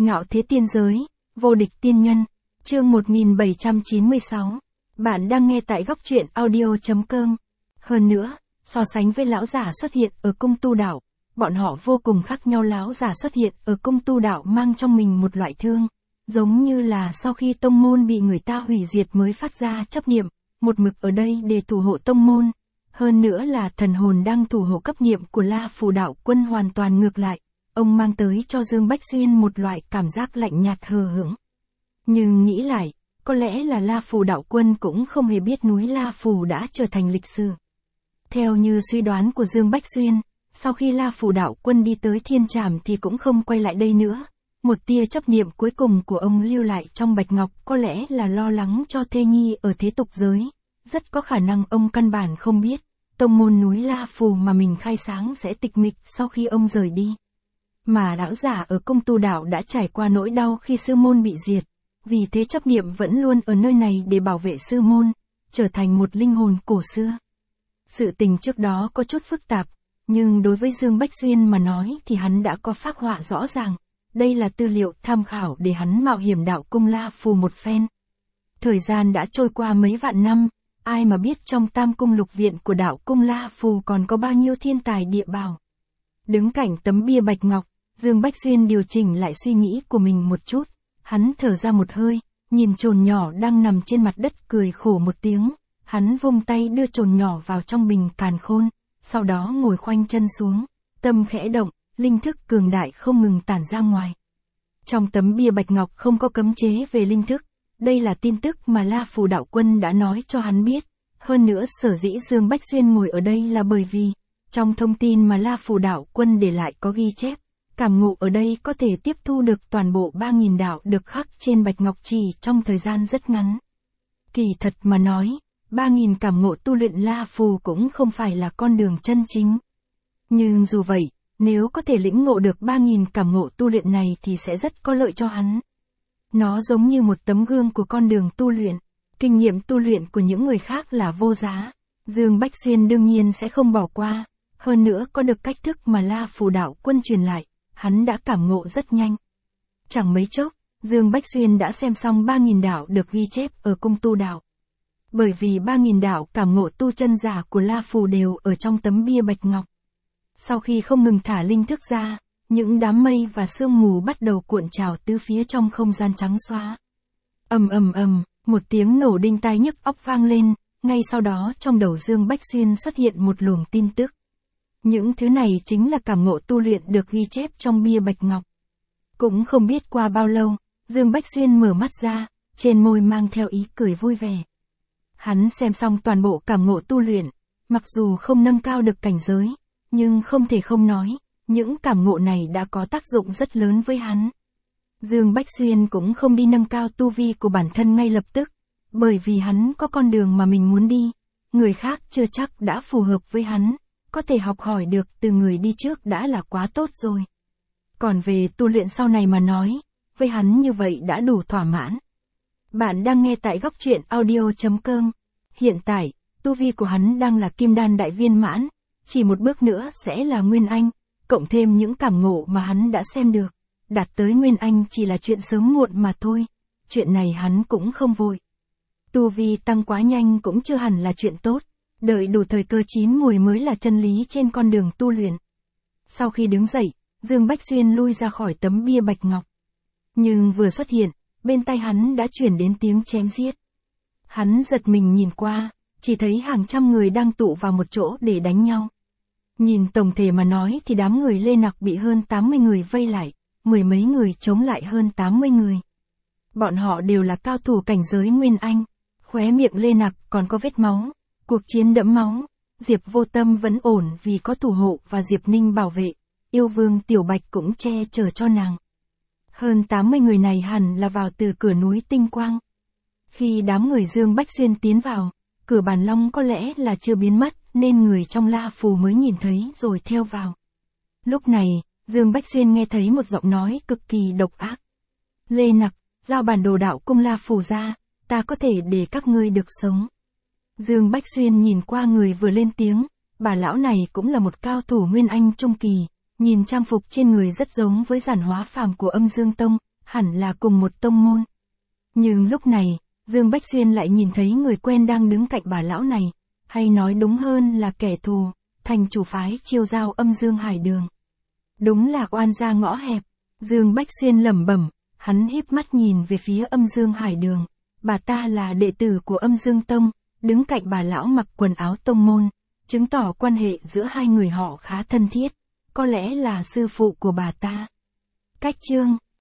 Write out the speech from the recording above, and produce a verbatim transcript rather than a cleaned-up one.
Ngạo thế tiên giới, vô địch tiên nhân, chương một nghìn bảy trăm chín mươi sáu. Bạn đang nghe tại góc truyện audio chấm com. Hơn nữa, so sánh với lão giả xuất hiện ở cung tu đạo, bọn họ vô cùng khác nhau. Lão giả xuất hiện ở cung tu đạo mang trong mình một loại thương, giống như là sau khi tông môn bị người ta hủy diệt mới phát ra chấp niệm, một mực ở đây để thủ hộ tông môn. Hơn nữa là thần hồn đang thủ hộ cấp niệm của La Phù đạo quân hoàn toàn ngược lại. Ông mang tới cho Dương Bách Xuyên một loại cảm giác lạnh nhạt hờ hững. Nhưng nghĩ lại, có lẽ là La Phù đạo quân cũng không hề biết núi La Phù đã trở thành lịch sử. Theo như suy đoán của Dương Bách Xuyên, sau khi La Phù đạo quân đi tới Thiên Trảm thì cũng không quay lại đây nữa. Một tia chấp niệm cuối cùng của ông lưu lại trong bạch ngọc có lẽ là lo lắng cho thê nhi ở thế tục giới. Rất có khả năng ông căn bản không biết, tông môn núi La Phù mà mình khai sáng sẽ tịch mịch sau khi ông rời đi. Mà lão giả ở cung tu đạo đã trải qua nỗi đau khi sư môn bị diệt, vì thế chấp niệm vẫn luôn ở nơi này để bảo vệ sư môn, trở thành một linh hồn cổ xưa. Sự tình trước đó có chút phức tạp, nhưng đối với Dương Bách Xuyên mà nói thì hắn đã có phác họa rõ ràng. Đây là tư liệu tham khảo để hắn mạo hiểm đạo cung La Phù một phen. Thời gian đã trôi qua mấy vạn năm, ai mà biết trong tam cung lục viện của đạo cung La Phù còn có bao nhiêu thiên tài địa bảo. Đứng cạnh tấm bia bạch ngọc, Dương Bách Xuyên điều chỉnh lại suy nghĩ của mình một chút, hắn thở ra một hơi, nhìn chồn nhỏ đang nằm trên mặt đất cười khổ một tiếng, hắn vung tay đưa chồn nhỏ vào trong bình càn khôn, sau đó ngồi khoanh chân xuống, tâm khẽ động, linh thức cường đại không ngừng tản ra ngoài. Trong tấm bia bạch ngọc không có cấm chế về linh thức, đây là tin tức mà La Phù đạo quân đã nói cho hắn biết, hơn nữa sở dĩ Dương Bách Xuyên ngồi ở đây là bởi vì, trong thông tin mà La Phù đạo quân để lại có ghi chép, cảm ngộ ở đây có thể tiếp thu được toàn bộ ba nghìn đạo được khắc trên bạch ngọc chỉ trong thời gian rất ngắn. Kỳ thật mà nói, ba nghìn cảm ngộ tu luyện La Phù cũng không phải là con đường chân chính. Nhưng dù vậy, nếu có thể lĩnh ngộ được ba nghìn cảm ngộ tu luyện này thì sẽ rất có lợi cho hắn. Nó giống như một tấm gương của con đường tu luyện, kinh nghiệm tu luyện của những người khác là vô giá. Dương Bách Xuyên đương nhiên sẽ không bỏ qua, hơn nữa có được cách thức mà La Phù đạo quân truyền lại, hắn đã cảm ngộ rất nhanh. Chẳng mấy chốc, Dương Bách Xuyên đã xem xong ba nghìn đạo được ghi chép ở cung tu đạo. Bởi vì ba nghìn đạo cảm ngộ tu chân giả của La Phù đều ở trong tấm bia bạch ngọc. Sau khi không ngừng thả linh thức ra, những đám mây và sương mù bắt đầu cuộn trào tứ phía trong không gian trắng xóa. Ầm ầm ầm, một tiếng nổ đinh tai nhức óc vang lên, ngay sau đó trong đầu Dương Bách Xuyên xuất hiện một luồng tin tức. Những thứ này chính là cảm ngộ tu luyện được ghi chép trong bia bạch ngọc. Cũng không biết qua bao lâu, Dương Bách Xuyên mở mắt ra, trên môi mang theo ý cười vui vẻ. Hắn xem xong toàn bộ cảm ngộ tu luyện, mặc dù không nâng cao được cảnh giới, nhưng không thể không nói, những cảm ngộ này đã có tác dụng rất lớn với hắn. Dương Bách Xuyên cũng không đi nâng cao tu vi của bản thân ngay lập tức, bởi vì hắn có con đường mà mình muốn đi, người khác chưa chắc đã phù hợp với hắn, có thể học hỏi được từ người đi trước đã là quá tốt rồi. Còn về tu luyện sau này mà nói, với hắn như vậy đã đủ thỏa mãn. Bạn đang nghe tại góc truyện audio chấm com. Hiện tại, tu vi của hắn đang là kim đan đại viên mãn, chỉ một bước nữa sẽ là Nguyên Anh, cộng thêm những cảm ngộ mà hắn đã xem được, đạt tới Nguyên Anh chỉ là chuyện sớm muộn mà thôi, chuyện này hắn cũng không vội. Tu vi tăng quá nhanh cũng chưa hẳn là chuyện tốt, đợi đủ thời cơ chín mùi mới là chân lý trên con đường tu luyện. Sau khi đứng dậy, Dương Bách Xuyên lui ra khỏi tấm bia bạch ngọc. Nhưng vừa xuất hiện, bên tai hắn đã chuyển đến tiếng chém giết. Hắn giật mình nhìn qua, chỉ thấy hàng trăm người đang tụ vào một chỗ để đánh nhau. Nhìn tổng thể mà nói thì đám người Lê Nặc bị hơn tám mươi người vây lại, mười mấy người chống lại hơn tám mươi người. Bọn họ đều là cao thủ cảnh giới Nguyên Anh, khóe miệng Lê Nặc còn có vết máu, cuộc chiến đẫm máu. Diệp Vô Tâm vẫn ổn vì có thủ hộ và Diệp Ninh bảo vệ, yêu vương Tiểu Bạch cũng che chở cho nàng. Hơn tám mươi người này hẳn là vào từ cửa núi Tinh Quang. Khi đám người Dương Bách Xuyên tiến vào, cửa bàn long có lẽ là chưa biến mất, nên người trong La Phù mới nhìn thấy rồi theo vào. Lúc này, Dương Bách Xuyên nghe thấy một giọng nói cực kỳ độc ác. Lê Nặc, giao bản đồ đạo cung La Phù ra, ta có thể để các ngươi được sống. Dương Bách Xuyên nhìn qua người vừa lên tiếng, bà lão này cũng là một cao thủ Nguyên Anh trung kỳ, nhìn trang phục trên người rất giống với giản hóa phàm của Âm Dương Tông, hẳn là cùng một tông môn. Nhưng lúc này, Dương Bách Xuyên lại nhìn thấy người quen đang đứng cạnh bà lão này, hay nói đúng hơn là kẻ thù, thành chủ phái Chiêu Giao Âm Dương Hải Đường. Đúng là oan gia ngõ hẹp, Dương Bách Xuyên lẩm bẩm, hắn híp mắt nhìn về phía Âm Dương Hải Đường. Bà ta là đệ tử của Âm Dương Tông, đứng cạnh bà lão mặc quần áo tông môn, chứng tỏ quan hệ giữa hai người họ khá thân thiết, có lẽ là sư phụ của bà ta. Cách chương